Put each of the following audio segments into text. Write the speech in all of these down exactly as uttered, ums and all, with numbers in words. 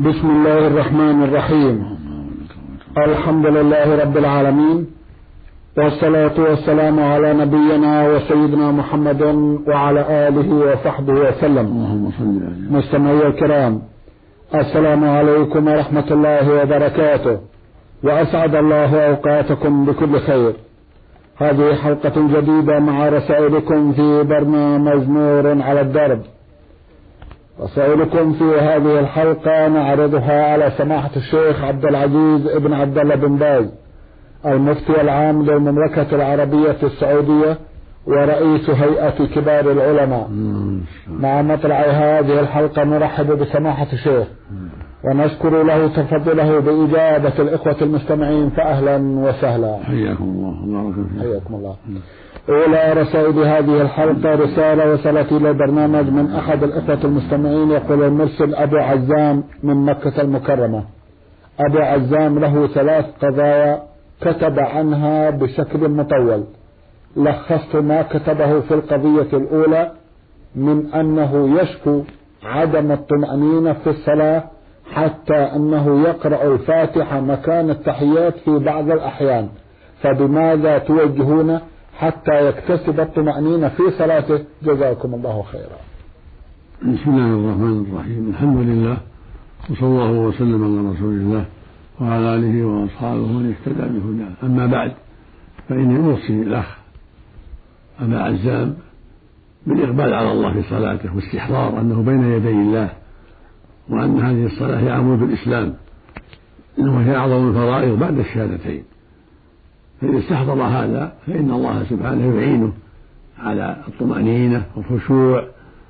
بسم الله الرحمن الرحيم. الحمد لله رب العالمين، والصلاة والسلام على نبينا وسيدنا محمد وعلى آله وصحبه وسلم. مستمعي الكرام، السلام عليكم ورحمة الله وبركاته، وأسعد الله أوقاتكم بكل خير. هذه حلقة جديدة مع رسائلكم في برنامج نور على الدرب. رسائلكم في هذه الحلقة نعرضها على سماحة الشيخ عبد العزيز ابن عبد الله بن باز، المفتي العام للمملكة العربية السعودية ورئيس هيئة كبار العلماء. مع مطلع هذه الحلقة نرحب بسماحة الشيخ ونشكر له تفضله بإجابة الإخوة المستمعين، فأهلا وسهلا. حياكم الله. الله حياكم الله. أولى رسائل هذه الحلقة رسالة وصلت إلى البرنامج من أحد الإخوة المستمعين، يقول المرسل أبو عزام من مكة المكرمة. أبو عزام له ثلاث قضايا كتب عنها بشكل مطول، لخصت ما كتبه في القضية الأولى من أنه يشكو عدم الطمأنينة في الصلاة، حتى أنه يقرأ الفاتحة مكان التحيات في بعض الأحيان، فبماذا توجهون حتى يكتسب الطمأنينة في صلاته؟ جزاكم الله خيرا. بسم الله الرحمن الرحيم. الحمد لله، وصلى الله وسلم على رسول الله وعلى آله وأصحابه من اهتدى بهداه. أما بعد، فإني أوصي الأخ أبا عزام بالإقبال على الله في صلاته، واستحضار أنه بين يدي الله، وأن هذه الصلاة هي عمود الإسلام، إنه هي أعظم الفرائض بعد الشهادتين. فإذا استحضر هذا فإن الله سبحانه يعينه على الطمأنينة والخشوع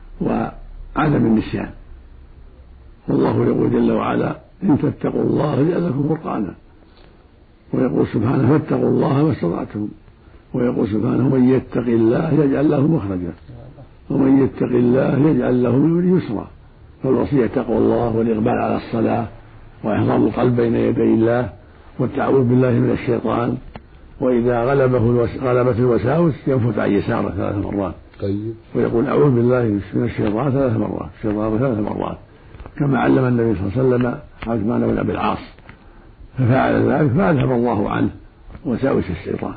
وعدم النسيان. والله يقول جل وعلا: إن تتقوا الله يجعل لكم فرقانا. ويقول سبحانه: فاتقوا الله ما استطعتم. ويقول سبحانه: من يتق الله يجعل له مخرجا ومن يتق الله يجعل له من أمره يسرا. فالوصية تقوى الله والإقبال على الصلاة وإحضار القلب بين يدي الله والتعوذ بالله من الشيطان، وإذا غلبه غلبت الوساوس ينفث عن يساره ثلاث مرات. طيب. ويقول: أعوذ بالله من الشيطان ثلاث مرات الشيطان ثلاث مرات كما علم النبي صلى الله عليه وسلم عثمان بن أبي العاص، ففعل ذلك فأذهب الله عنه وساوس الشيطان.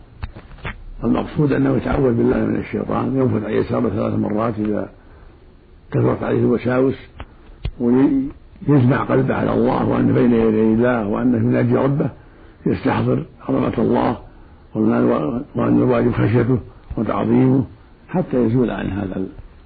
المقصود أنه يتعوذ بالله من الشيطان، ينفث عن يساره ثلاث مرات إذا كثرت عليه الوساوس، ويجمع قلبه على الله وأن بين يدي الله وأنه يناجي ربه، يستحضر عظمة الله وأن الواجب خشيته وتعظيمه حتى يزول عن هذا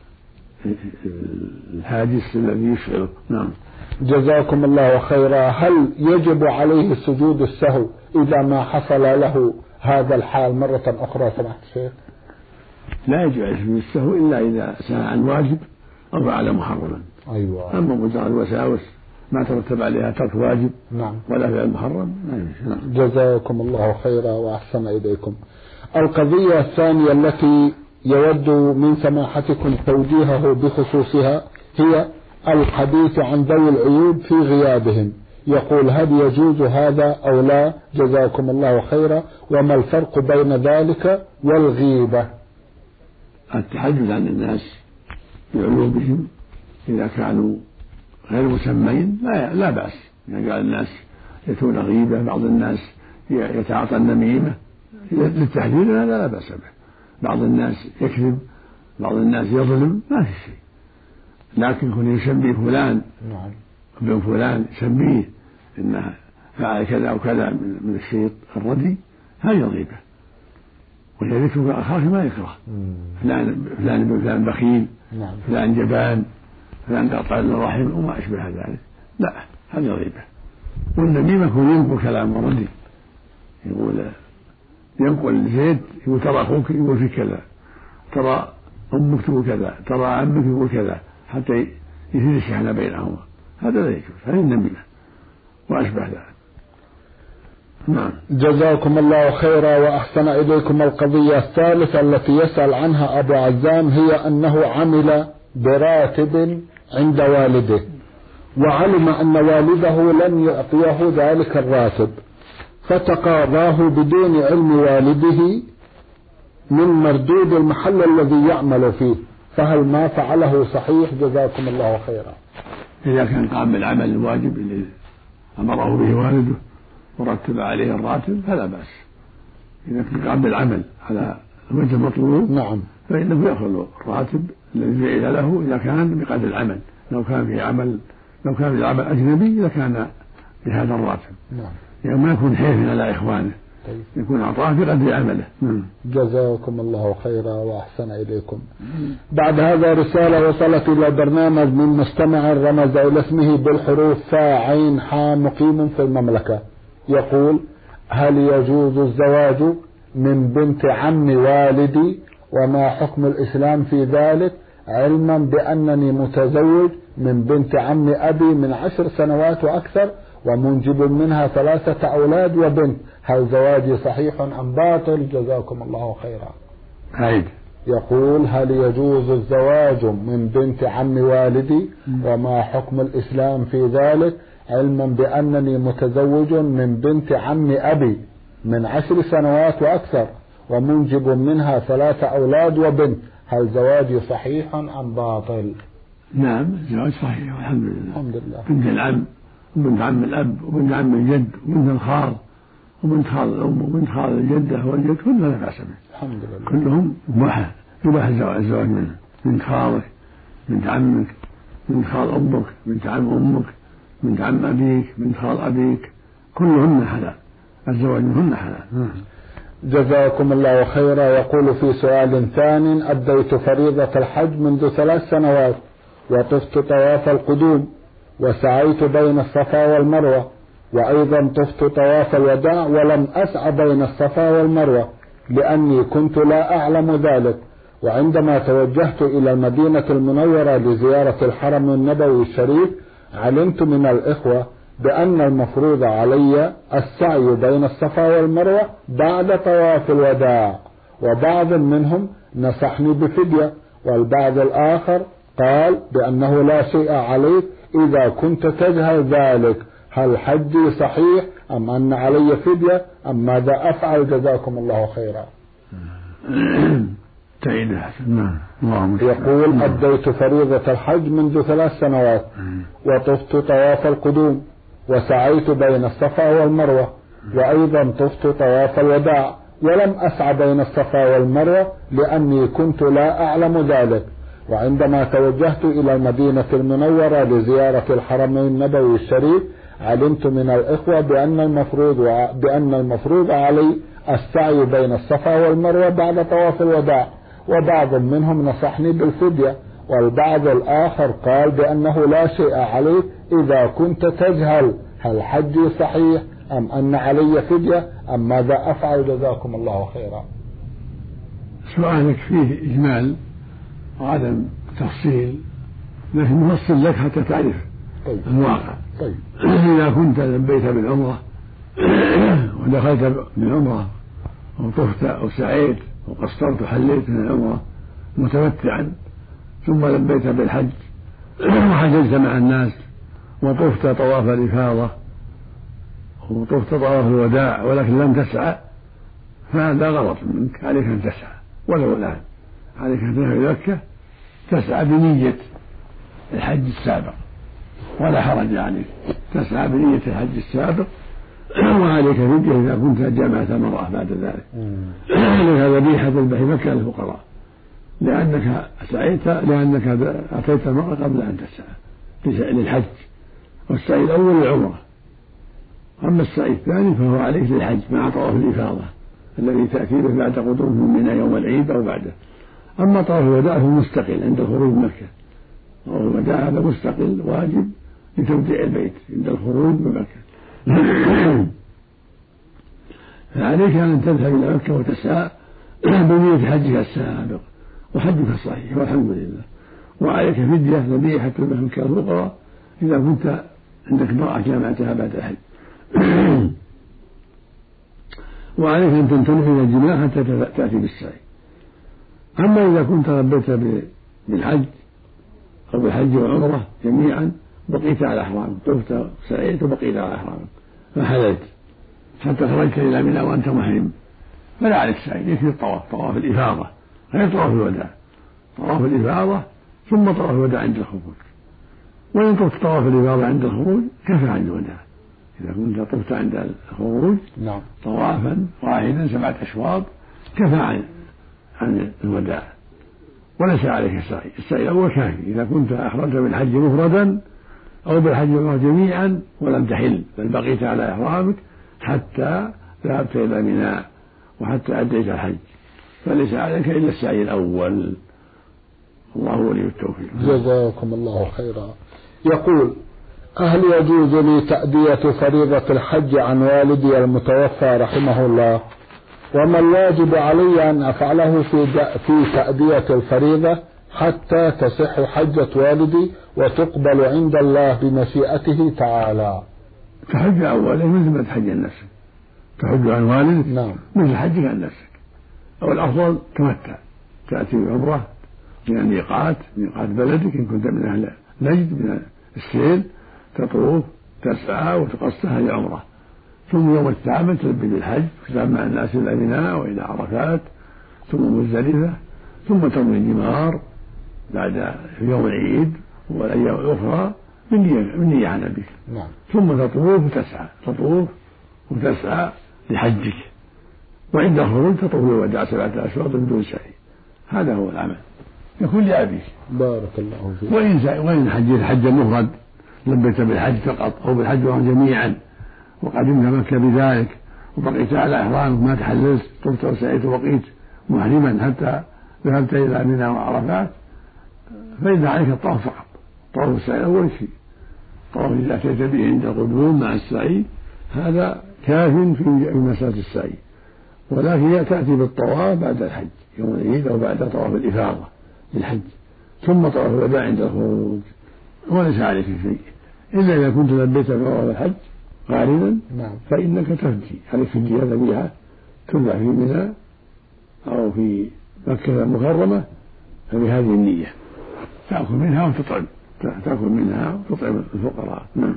الحاجز الذي يشغله. نعم. جزاكم الله خيرا. هل يجب عليه سجود السهو إذا ما حصل له هذا الحال مرة أخرى سمحت الشيخ؟ لا يجب عليه سجود السهو إلا إذا سهى عن واجب أو فعل محرما. أيوة. أما مجرد الوساوس ما ترتب عليها ترك واجب نعم ولا فعل محرم. نعم. جزاكم الله خيرا وأحسن إليكم. القضية الثانية التي يود من سماحتكم توجيهه بخصوصها هي الحديث عن ذوي العيوب في غيابهم. يقول: هل يجوز هذا أو لا؟ جزاكم الله خيرا. وما الفرق بين ذلك والغيبة؟ التحدث عن الناس بعيوبهم إذا كانوا غير مسمين لا, لا بأس. يعني قال الناس يتون غيبة، بعض الناس يتعاطى النميمة للتحذير، لا لا بأس به. بعض الناس يكذب، بعض الناس يظلم، ما في شيء. لكن كن يسمي فلان ابن فلان، يسميه إنه فعل كذا أو كذا من الشيء الردي، هذه غيبة. وهي ذكر أخاك ما يكره. فلان فلان ابن فلان بخيل، فلان جبان، فلان قطع الرحم وما أشبه ذلك، لا، هذه غيبة. والنميمة يكون ينقل كلام ردي، يقول ينقل زيد يقول ترى أخوك يقول في كذا، ترى أمك تقول كذا، ترى عمك يقول كذا، حتى يثير الشحنة بينهما، هذا لا يجوز. هذه النميمة وأشبه ذلك. نعم. جزاكم الله خيرا وأحسن إليكم. القضية الثالثة التي يسأل عنها أبو عزام هي أنه عمل براتب عند والده، وعلم أن والده لن يعطيه ذلك الراتب، فتقاضاه بدون علم والده من مردود المحل الذي يعمل فيه، فهل ما فعله صحيح؟ جزاكم الله خيرا. إذا كان قام بالعمل الواجب الذي أمره به والده ورتب عليه الراتب فلا بأس. إذا كان قام بالعمل على الوجه المطلوب نعم فإنه يأخذ الراتب الذي جعل له إذا كان بقدر العمل. لو كان في عمل لو كان في العمل أجنبي لكان بهذا الراتب. نعم. يعني ما يكون حيف على إخوانه. طيب. يكون أعطاه بقدر عمله. مم. جزاكم الله خيرا وأحسن إليكم. مم. بعد هذا رسالة وصلت إلى برنامج من مستمع رمز إلى اسمه بالحروف فا عين حا مقيم في المملكة، يقول: هل يجوز الزواج من بنت عم والدي وما حكم الإسلام في ذلك، علما بأنني متزوج من بنت عم أبي من عشر سنوات وأكثر ومنجب منها ثلاثة أولاد وبنت، هل زواجي صحيح أم باطل؟ جزاكم الله خيرا. عيد. يقول: هل يجوز الزواج من بنت عم والدي وما حكم الإسلام في ذلك، علما بأنني متزوج من بنت عم أبي من عشر سنوات وأكثر ومنجب منها ثلاثة أولاد وبنت، هل زواجي صحيح أم باطل؟ نعم الزواج صحيح والحمد لله. الحمد لله. بنت العم وبنت عم الأب وبنت عم الجد وبنت الخال وبنت خال الأم وبنت خال الجدة والجد كلها لا بأس به. الحمد لله. كلهم مباح يباح الزواج منها. بنت خالك، بنت عمك، بنت خال أمك، بنت عم أمك، بنت عم أبيك، بنت خال أبيك، كلهن حلال، الزواج منهن حلال. جزاكم الله خيرا. يقول في سؤال ثان: أديت فريضة الحج منذ ثلاث سنوات وطفت طواف القدوم وسعيت بين الصفا والمروة، وأيضا طفت طواف الوداع ولم أسعى بين الصفا والمروة لأني كنت لا أعلم ذلك، وعندما توجهت إلى المدينة المنورة لزيارة الحرم النبوي الشريف علمت من الإخوة بأن المفروض علي السعي بين الصفا والمروة بعد طواف الوداع، وبعض منهم نصحني بفدية، والبعض الآخر قال بأنه لا شيء عليك إذا كنت تجهل ذلك، هل حجي صحيح أم أن علي فدية أم ماذا أفعل؟ جزاكم الله خيرا. يقول: أديت فريضة الحج منذ ثلاث سنوات وطفت طواف القدوم وسعيت بين الصفا والمروة، وأيضا طفت طواف الوداع ولم أسعى بين الصفا والمروة لأني كنت لا أعلم ذلك، وعندما توجهت إلى المدينة المنورة لزيارة الحرم النبوي الشريف علمت من الإخوة بأن المفروض بأن المفروض علي السعي بين الصفا والمروة بعد طواف الوداع، وبعض منهم نصحني بالفدية، والبعض الآخر قال بأنه لا شيء عليك إذا كنت تجهل، هل حجي صحيح أم أن علي فدية أم ماذا أفعل؟ جزاكم الله خيرا. سؤالك فيه إجمال وعدم تفصيل، لكن نفصل لك حتى تعرف طيب. الواقع. طيب. إذا كنت لبيت بالعمرة ودخلت بالعمرة وطفت أو سعيت وقصرت وحليت من العمرة متمتعا ثم لبيت بالحج وحججت مع الناس وطفت طواف الإفاضة وطفت طواف الوداع ولكن لم تسعى، فهذا غلط منك، عليك أن تسعى ولو الآن، عليك أن تذهب إلى مكة تسعى بنية الحج السابق ولا حرج عليك، تسعى بنية الحج السابق وعليك فدية إذا كنت جمعت مرة بعد ذلك. لك ذبيحة تذبح مكة للفقراء لأنك سعيت لأنك أتيت المرة قبل أن تسعى للحج، والسعي الأول للعمرة، أما السعي الثاني فهو عليك للحج مع طواف الإفاضة الذي تأتي به بعد قدوم من يوم العيد أو بعده. أما طواف الوداع فهو مستقل عند الخروج من مكة، طواف الوداع هذا مستقل واجب لتوديع البيت عند الخروج من مكة. فعليك أن تذهب إلى مكة وتسعى بنية حجك السابق وحجك صحيح والحمد لله، وعليك فدية ذبيحة تذبح مكة الفقراء إذا كنت عندك امرأة جامعتها بعد الحج. وعليك أن تنتبه إلى الجماع حتى تأتي بالسعي. أما إذا كنت لبيت بالحج أو بالحج والعمرة جميعا بقيت على أحرامك، طفت سعيت وبقيت على أحرامك فحللت حتى خرجت إلى منى وأنت محرم، فلا عليك سعي، يكفي الطواف، طواف الإفاضة غير طواف الوداع، طواف الإفاضة ثم طواف الوداع عند الخروج. وإن طفت طواف الإفاضة عند الخروج كفى عن الوداع. إذا كنت طفت عند الخروج نعم طوافا واحدا سبعة أشواط كفى عن عن الوداع، وليس عليك السعي. السعي الأول كافي إذا كنت أحرمت بالحج مفردا أو بالحج جميعا ولم تحل، بل بقيت على إحرامك حتى ذهبت إلى منى وحتى أديت الحج، فليس عليك إلا السعي الأول. الله ولي التوفيق. جزاكم الله خيرا. يقول: هل يجوز لي تأدية فريضة الحج عن والدي المتوفى رحمه الله؟ وما الواجب علي أن أفعله في في تأدية الفريضة حتى تصح حجة والدي وتقبل عند الله بمشيئته تعالى؟ تحج عن والدك مثل ما تحج عن نفسك، تحج عن والدك نعم مثل حجك عن نفسك، أو الأفضل تمتع، تأتي بعمرة من الميقات، ميقات بلدك إن كنت من أهل نجد من السيل، تطوف تسعى وتقصى هذه عمرة، ثم يوم الثامن تلبي بالحج وتذهب مع الناس إلى منى وإلى عرفات ثم مزدلفة، ثم ترمي الجمار بعد يوم العيد والأيام الأخرى من نية عن أبيك، نعم. ثم تطوف وتسعى تطوف وتسعى لحجك، وعند الخروج تطوف الوداع سبعة أشواط بدون سعي. هذا هو العمل يكون لأبيك. بارك الله فيك. وإن وإن حجيت حجا مفرد لبيت بالحج فقط أو بالحج جميعا وقدمت مكة بذلك وبقيت على إحرامك ما تحللت طفت وسعيت وبقيت محرما حتى ذهبت إلى منى وعرفات، فإذا عليك الطواف فقط، طواف السعي أول شيء، طواف إذا أتيت به عند القدوم مع السعي هذا كاف في مسألة السعي، ولكن تأتي بالطواف بعد الحج يوم العيد أو بعد طواف الإفاضة للحج، ثم طواف الوداع عند الخروج، وليس عليك شيء إلا إذا كنت لبيت بطواف الحج قارنا نعم. فإنك تفدي عليك فدية ذبيحة تذبح في منى أو في مكة المكرمة فبهذه النية تأكل منها وتطعم تأكل منها وتطعم الفقراء. نعم.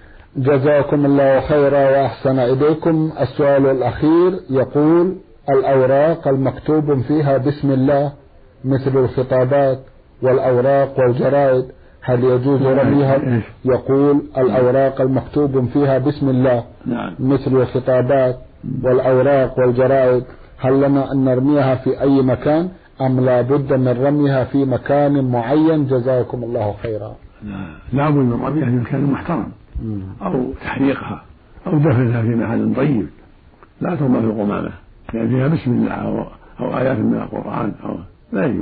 جزاكم الله خيرا وأحسن إليكم. السؤال الأخير يقول: الأوراق المكتوب فيها بسم الله مثل الخطابات والأوراق والجرائد هل يجوز رميها؟ يقول: الأوراق المكتوب فيها بسم الله مثل الخطابات والأوراق والجرائد هل لنا أن نرميها في أي مكان أم لا بد من رميها في مكان معين؟ جزاكم الله خيرا. لا لا بد من رميها في مكان محترم أو تحريقها أو دفنها في محل طيب، لا ترمى في القمامة يعني فيها بسم الله أو, أو آيات من القرآن أو لا يجوز.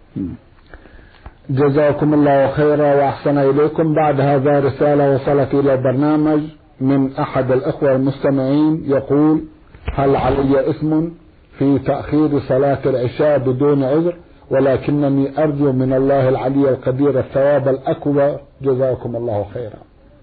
جزاكم الله خيرا وأحسن إليكم. بعد هذا رسالة وصلت إلى البرنامج من أحد الأخوة المستمعين يقول: هل علي إثم في تأخير صلاة العشاء بدون عذر ولكنني أرجو من الله العلي القدير الثواب الأكبر؟ جزاكم الله خيرا.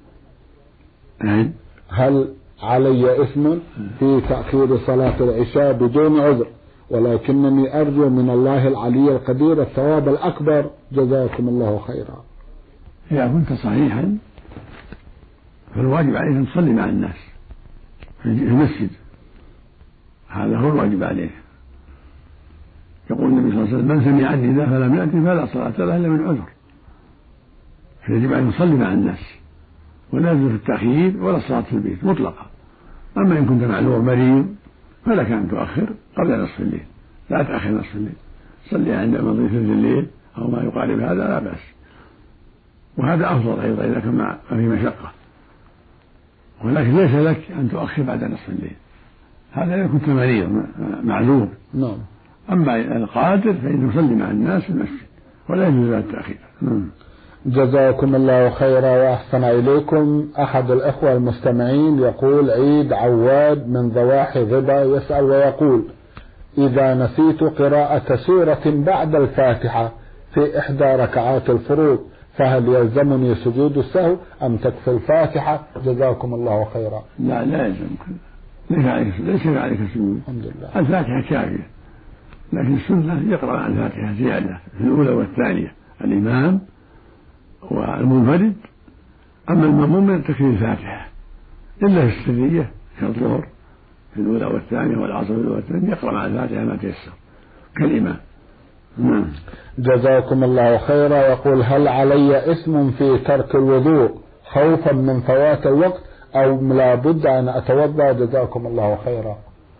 هل علي إثم في تأخير صلاة العشاء بدون عذر ولكنني أرجو من الله العلي القدير الثواب الأكبر؟ جزاكم الله خيرا. إذا كنت صحيحا فالواجب عليك أن تصلي مع الناس في المسجد، هذا هو الواجب عليه. يقول النبي صلى الله عليه وسلم: من سمع النداء فلم يأتي فلا صلاة له إلا من عذر، فيجب أن يصلي مع الناس ولا يجوز التأخير ولا الصلاة في البيت مطلقا. أما إن كنت معذور مريض فلك أن تؤخر قبل نصف الليل، لا تأخر نصف الليل، صلي عند مضي ثلث الليل أو ما يقارب هذا لا بأس، وهذا أفضل أيضا إذا كان ما في مشقة، ولكن ليس لك أن تؤخر بعد نصف الليل، هذا إذا كنت مريض معذور. نعم. أما القادر فإنه يصلي مع الناس في المسجد ولا يجوز التأخير. نعم. جزاكم الله خيرا وأحسن إليكم. أحد الأخوة المستمعين يقول: عيد عواد من ضواحي ضبا يسأل ويقول: إذا نسيت قراءة سورة بعد الفاتحة في إحدى ركعات الفروض فهل يلزمني سجود السهو أم تكفي الفاتحة؟ جزاكم الله خيرا. لا لا يلزم، ليس عليك ليس عليك سجود، الحمد لله، الفاتحة كافية، لكن السنة يقرأ عن الفاتحة زيادة في الأولى والثانية الإمام والمنفرد، أما المأموم تكفي الفاتحة إلا في السرية كالظهر في الأولى والثانية والعصر في الأولى والثانية يقرأ مع الفاتحة ما تيسر كالإمام، جزاكم الله خيرا. يقول هل علي اسم في ترك الوضوء خوفا من فوات الوقت أو لا بد أن أتوضأ؟ جزاكم الله خيرا.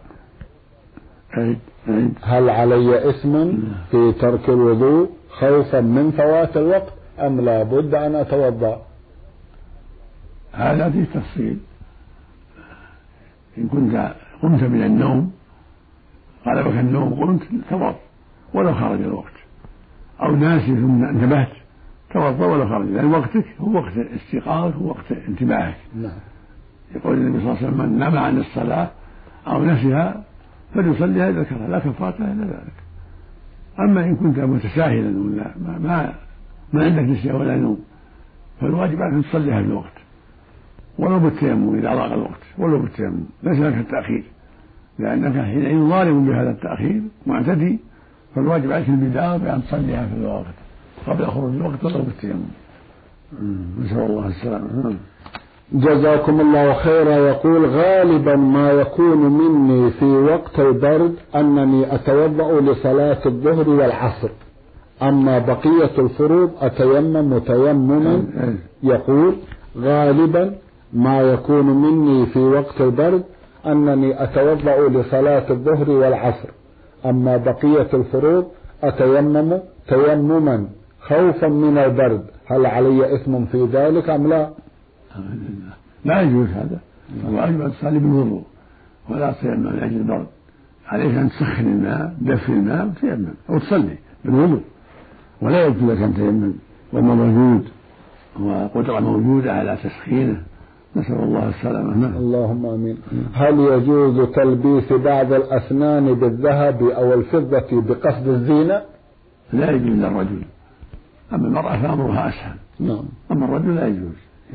هل علي اسم في ترك الوضوء خوفا من فوات الوقت أم لا بد أن أتوضأ؟ هذا فيه تفصيل. إن كنت قمت من النوم غلبك النوم قمت توضأ ولو خرج الوقت، أو ناسي ثم انتبهت توضأ ولو خرج، لأن وقتك هو وقت استيقاظ، هو وقت انتباهك. نعم. يقول النبي صلى الله عليه وسلم من نام عن الصلاة أو نسيها فليصليها إذا ذكرها لا كفارة إلا ذلك. أما إن كنت متساهلا ولا ما, ما, ما عندك نسيان ولا نوم فالواجب أن تصليها في الوقت ولو بالتيمم إذا ضاق الوقت، ولو بالتيمم ليس لك التأخير، لأنك حينئذ ظالم بهذا التأخير معتدي، فالواجب عليك البداية بأن تصليها في الوقت قبل خروج الوقت ولو بالتيمم. نسأل الله السلامة. جزاكم الله خيرا. يقول غالبا ما يكون مني في وقت البرد أنني أتوضأ لصلاة الظهر والعصر، أما بقية الفروض أتيمم تيمما. يقول غالبا ما يكون مني في وقت البرد أنني أتوضأ لصلاة الظهر والعصر، أما بقية الفروض أتيمم تيمما خوفا من البرد، هل علي إثم في ذلك أم لا؟ لا يجوز هذا. الواجب أن تصلي بالوضوء ولا تيمم من أجل البرد، عليك أن تسخن الماء دفي الماء وتيمم أو تصلي بالوضوء، ولا يجوز لك أن تيمم وما موجود وقدرة موجودة على تسخينه. نسأل الله السلامة. اللهم آمين. هل يجوز تلبيس بعض الأسنان بالذهب أو الفضة بقصد الزينة؟ لا يجوز للرجل، أما المرأة فأمرها أسهل. نعم. أما الرجل لا يجوز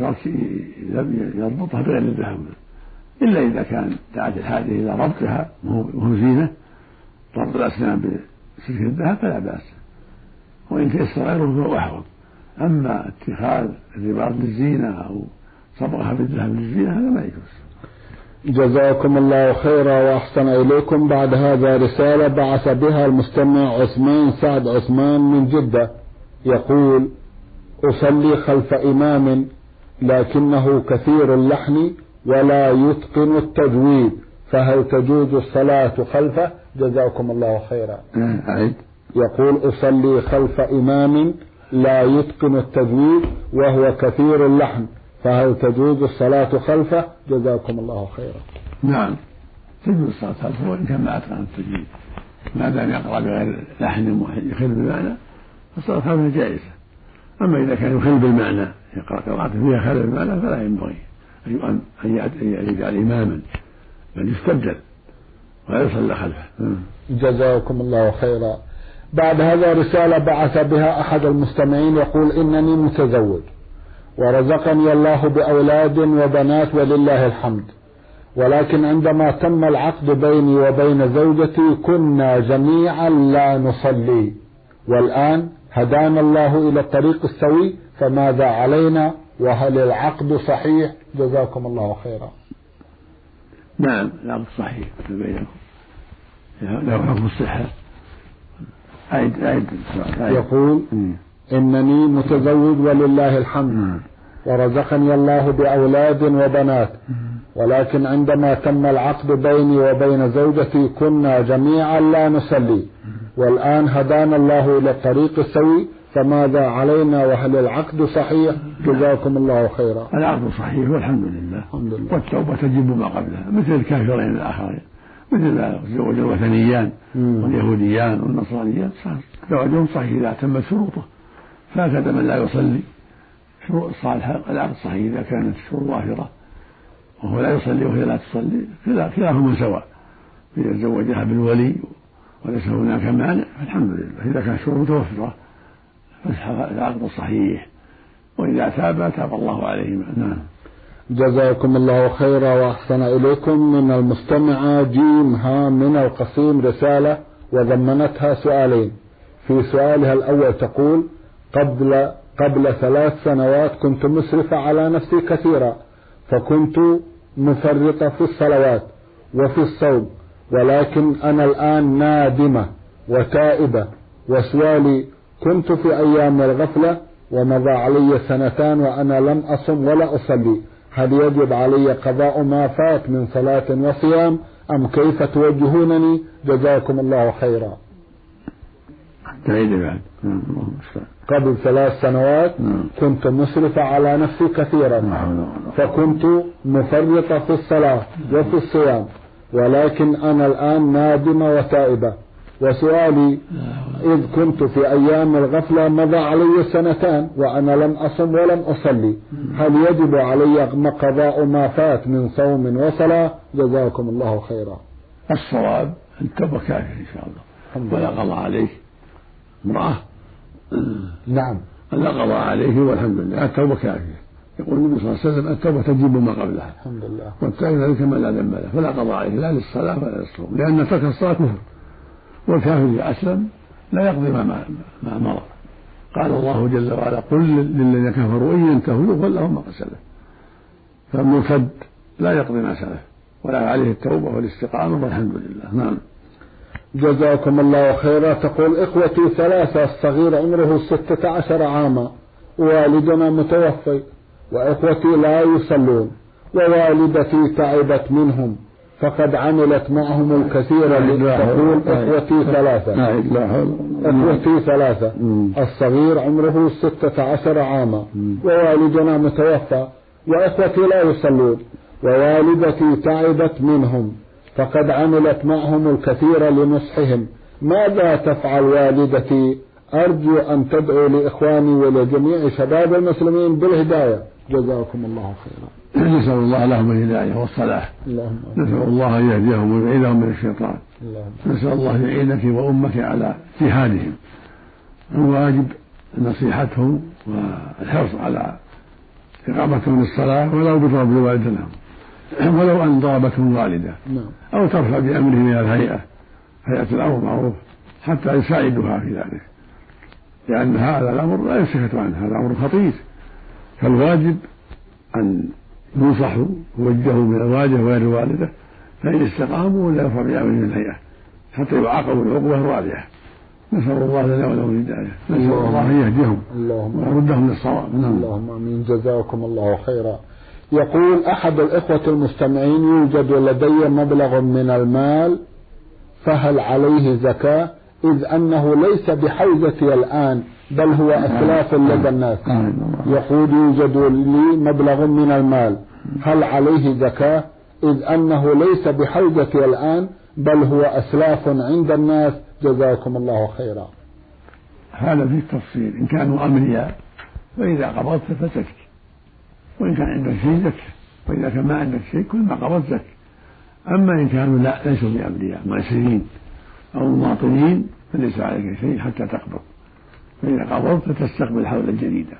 يربطها بغير الذهب إلا إذا كان دعت الحاجة إلى ربطها وهو زينة، ربط الأسنان بسلك الذهب فلا بأس، وإن تيسر غيره فهو أحوط. أما اتخاذ الرباط للزينة أو صبغها بالذهب للزينة هذا ما يجوز. جزاكم الله خيرا وأحسن إليكم. بعد هذا رسالة بعث بها المستمع عثمان سعد عثمان من جدة، يقول أصلي خلف إمام لكنه كثير اللحن ولا يتقن التجويد، فهل تجوز الصلاة خلفه؟ جزاكم الله خيرا. يقول أصلي خلف إمام لا يتقن التجويد وهو كثير اللحن، فهل تجوز الصلاة خلفه؟ جزاكم الله خيرا. نعم تجوز الصلاة خلفه وإن كان ما أتقن التجويد، ما دام يقرأ بغير لحن يخل بالمعنى فالصلاة خلفه جائزة. أما إذا كان يخل بالمعنى يقرأ قراءة فيها خلل بالمعنى فلا ينبغي أن يجعل إماما، بل يستبدل ولا يصلى خلفه. جزاكم الله خيرا. بعد هذا رسالة بعث بها أحد المستمعين يقول إنني متزوج ورزقني الله بأولاد وبنات ولله الحمد، ولكن عندما تم العقد بيني وبين زوجتي كنا جميعا لا نصلي، والآن هدانا الله إلى الطريق السوي، فماذا علينا وهل العقد صحيح؟ جزاكم الله خيرا. نعم العقد صحيح بينكم له حكم الصحة. عيد عيد يقول إنني متزوج ولله الحمد ورزقني الله بأولاد وبنات، ولكن عندما تم العقد بيني وبين زوجتي كنا جميعا لا نصلي، والآن هدانا الله إلى الطريق السوي، فماذا علينا وهل العقد صحيح؟ جزاكم الله خيرا. العقد صحيح والحمد لله. الحمد لله. والتوبة تجب ما قبلها، مثل الكافرين الآخرين، مثل زوج الوثنيان واليهوديان والنصرانيان زواجهم صحيح إذا تمت شروطه، فهكذا من لا يصلي شروط الصالحة العقد صحيح إذا كانت الشروط ظاهرة، وهو لا يصلي وهي لا تصلي كلاهما سواء، إذا زوجها بالولي وليس هناك مانع فالحمد لله. إذا كان الشروط متوفرة فالعقد صحيح، وإذا تاب تاب الله عليهما. نعم. جزاكم الله خيرا وأحسن إليكم. من المستمعة جيم ها من القصيم رسالة وضمنتها سؤالين. في سؤالها الأول تقول قبل قبل ثلاث سنوات كنت مسرفة على نفسي كثيرا، فكنت مفرطة في الصلوات وفي الصوم، ولكن أنا الآن نادمة وتائبة وسؤالي: كنت في أيام الغفلة ومضى علي سنتان وأنا لم أصم ولا أصلي، هل يجب علي قضاء ما فات من صلاة وصيام أم كيف توجهونني؟ جزاكم الله خيرا. قبل ثلاث سنوات كنت مسرفة على نفسي كثيرا، فكنت مفرطة في الصلاة وفي الصيام، ولكن أنا الآن نادمة وتائبة. وسؤالي: إذ كنت في أيام الغفلة مضى علي سنتان وأنا لم أصم ولم أصلي، هل يجب علي قضاء ما فات من صوم وصلاة؟ جزاكم الله خيرا. الصواب التوبة كافية إن شاء الله، ولا قضاء عليه. امرأة نعم لا قضاء عليه والحمد لله، التوبة كافية. يقول النبي صلى الله عليه وسلم: التوبة تجيب ما قبلها الحمد لله، والتائب ذلك ما لا ذنب له، فلا قضاء عليه لا للصلاة ولا للصوم، لأن ترك الصلاة كفر، والكافر إذا أسلم لا يقضي ما ما مضى. قال الله جل وعلا: قل للذين كفروا إن ينتهوا يغفر لهم ما قد سلف. فالمرتد لا يقضي ما سلف، ولا عليه التوبة والاستقامة والحمد لله. نعم. جزاكم الله خيرا. تقول: إخوتي ثلاثة، الصغير عمره ستة عشر عاما، والدنا متوفي، وإخوتي لا يصلون، ووالدتي تعبت منهم فقد عملت معهم الكثير. تقول: إخوتي ثلاثة إخوتي ثلاثة الصغير عمره ستة عشر عاما، ووالدنا متوفى، وإخوتي لا يصلون، ووالدتي تعبت منهم فقد عملت معهم الكثير لنصحهم، ماذا تفعل والدتي؟ أرجو أن تدعو لإخواني ولجميع شباب المسلمين بالهداية. جزاكم الله خيرا. نسأل الله لهم الهداية والصلاح، نسأل الله أن يهديهم ويبعدهم من الشيطان، نسأل الله أن يعينك وأمك على جهادهم. الواجب نصيحتهم والحرص على إقامتهم للصلاة، ولو بضرب الوالد لهم، ولو أن ضربتهم الوالدة، أو ترفع بأمرهم إلى الهيئة، هيئة الأمر معروف، حتى يساعدها في ذلك، لأن هذا الأمر لا يسكت عنه، هذا أمر خطير. فالواجب أن ينصحوا ويوجهوا من الوالد وغير الوالدة، فإن استقاموا ولا يرفع بأمرهم الهيئة حتى يعاقبوا العقوبة الرابعة. نسأل الله لنا ولهم الهداية، نسأل الله أن يهديهم ويردهم للصواب. اللهم آمين. جزاكم الله خيرا. يقول أحد الإخوة المستمعين: يوجد لدي مبلغ من المال، فهل عليه زكاة؟ إذ أنه ليس بحوزتي الآن، بل هو أسلاف لدى الناس. يقول: يوجد لي مبلغ من المال، هل عليه زكاة؟ إذ أنه ليس بحوزتي الآن، بل هو أسلاف عند الناس. جزاكم الله خيرا. هذا فيه تفصيل، إن كانوا أمنياء فإذا قبضت فزكي، وإن كان عندك شيء زكي، وإذا كان ما عندك شيء كل ما قبضت زكي. أما إن كانوا لا ليسوا بأمنياء معسرين أو مواطنين فليس عليك شيء حتى تقبض، فإذا قبضت تستقبل الحول الجديدة.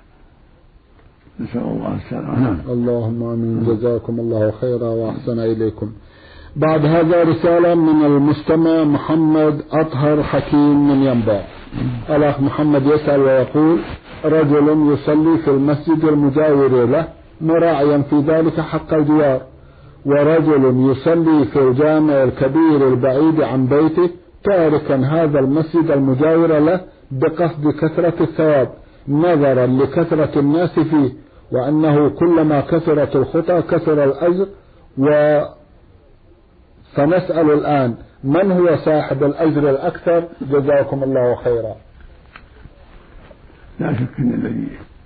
نسأل الله السلامة. اللهم آمين. جزاكم الله خيرا وأحسن إليكم. بعد هذا رسالة من المستمع محمد أطهر حكيم من ينبع. الأخ محمد يسأل ويقول: رجل يصلي في المسجد المجاور له مراعيا في ذلك حق الجوار، ورجل يصلي في الجامع الكبير البعيد عن بيته تاركا هذا المسجد المجاور له بقصد كثرة الثواب نظرا لكثرة الناس فيه، وأنه كلما كثرت الخطى كثر الأجر. و فنسأل الآن: من هو صاحب الأجر الأكثر؟ جزاكم الله خيرا. لا شك أن الذي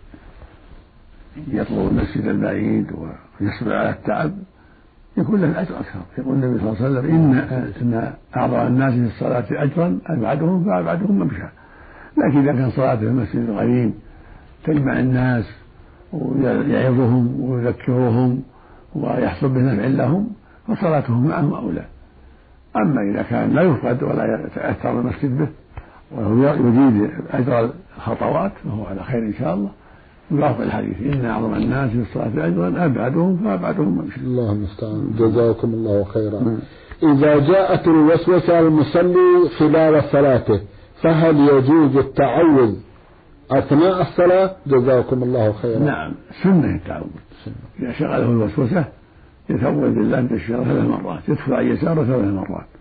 يطلب المسجد البعيد ويصبر على التعب يكون له الأجر أكثر. يقول النبي صلى الله عليه وسلم: إن إن أعظم الناس في الصلاة أجرا أبعدهم فأبعدهم ممشى. لكن إذا كان صلاة في المسجد القريب تجمع الناس ويعظهم ويذكرهم ويحصل بنفع لهم فصلاتهم معهم أولى. أما إذا كان لا يفقد ولا يتأثر المسجد به وهو يجيد أجر الخطوات فهو على خير إن شاء الله. يوافق الحديث: إن أعظم الناس في الصلاة أجرا أبعدهم فأبعدهم ممشى. الله المستعان. جزاكم الله خيرا. إذا جاءت الوسوسة المصلي خلال صلاته فهل يجوز التعوذ أثناء الصلاة؟ جزاكم الله خيرا. نعم، سنة التعوذ. إذا شغله الوسوسة يتعوذ بالله من الشر ثلاث مرات، يدفع عن يساره ثلاث مرات،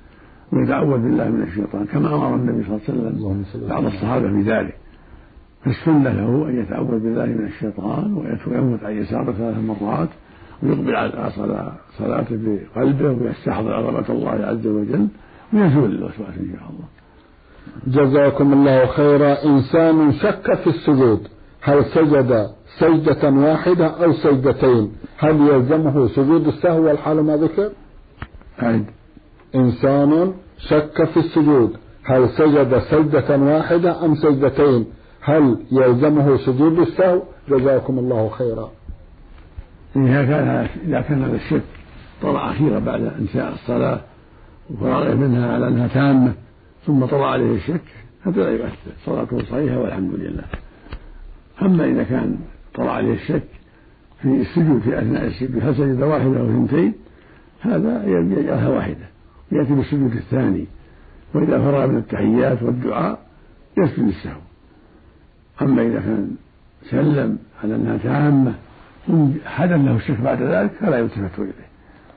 ويتعوذ بالله من الشيطان كما أمر النبي صلى الله عليه وسلم بعض الصحابة في ذلك. فالسنة له أن يتعوذ بالله من الشيطان ويموت عن يساره ثلاث مرات ويقبل على صلاته بقلبه ويستحضر عظمة الله عز وجل ويزول الوسواس إن شاء الله. جزاكم الله خيرا. إنسان شك في السجود، هل سجد سجدة واحدة أو سجدتين، هل يلزمه سجود السهو والحال ما ذكر؟ عيد. إنسان شك في السجود، هل سجد سجدة واحدة أم سجدتين، هل يلزمه سجود السهو؟ جزاكم الله خيرا. إذا كان إذا كان هذا الشك طلع أخيرا بعد انتهاء الصلاة وفرغ منها على أنها تامة ثم طلع عليه الشك هذا لا يؤثر، صلاته صحيحة والحمد لله. أما إذا كان طلع عليه الشك في السجود في أثناء السجود هل سجد واحدة أو اثنتين هذا يجعلها واحدة يأتي بالسجود الثاني، وإذا فرغ من التحيات والدعاء يسجد السهو. أما إذا كان سلم على أنها تامة ثم حدث له الشك بعد ذلك فلا يلتفت إليه.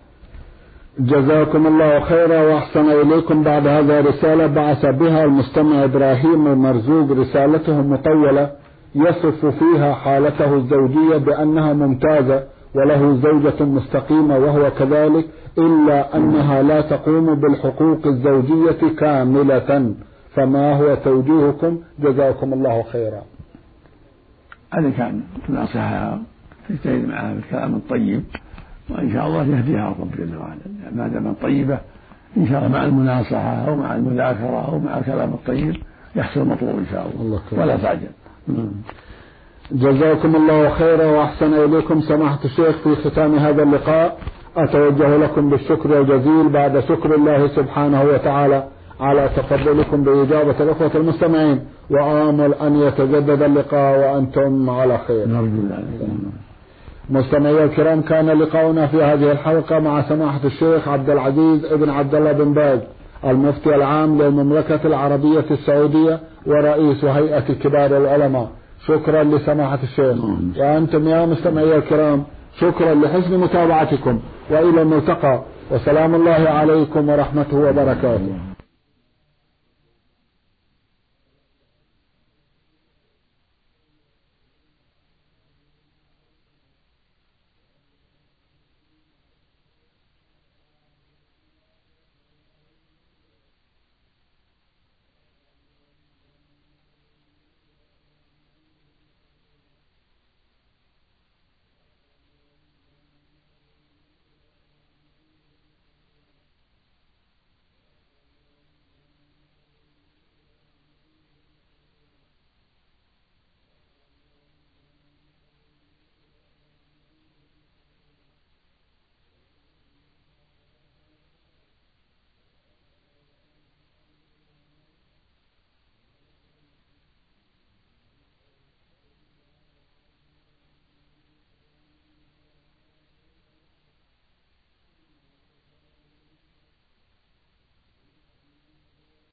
جزاكم الله خيرا وأحسن إليكم. بعد هذا رسالة بعث بها المستمع إبراهيم المرزوق رسالته مطولة يصف فيها حالته الزوجية بأنها ممتازة وله زوجة مستقيمة وهو كذلك، إلا أنها لا تقوم بالحقوق الزوجية كاملة، فما هو توجيهكم؟ جزاكم الله خيرا. هذا كان ناصحها تجتهد معها بالكلام الطيب وإن شاء الله يهديها رب جل وعلا ما دام طيبة إن شاء الله مع المناصحة أو مع المذاكرة أو مع الكلام الطيب يحصل المطلوب إن شاء الله, الله ولا تعجل. جزاكم الله خيرا وأحسن إليكم. سماحة الشيخ في ختام هذا اللقاء أتوجه لكم بالشكر الجزيل بعد شكر الله سبحانه وتعالى على تفضلكم بإجابة الأخوة المستمعين، وآمل أن يتجدد اللقاء وأنتم على خير. مستمعي الكرام، كان لقاؤنا في هذه الحلقة مع سماحة الشيخ عبد العزيز ابن عبد الله بن باز المفتي العام للمملكة العربية السعودية ورئيس هيئة كبار العلماء. شكرا لسماحة الشيخ، وأنتم يا مستمعي الكرام شكرا لحسن متابعتكم، وإلى الملتقى، وسلام الله عليكم ورحمته وبركاته.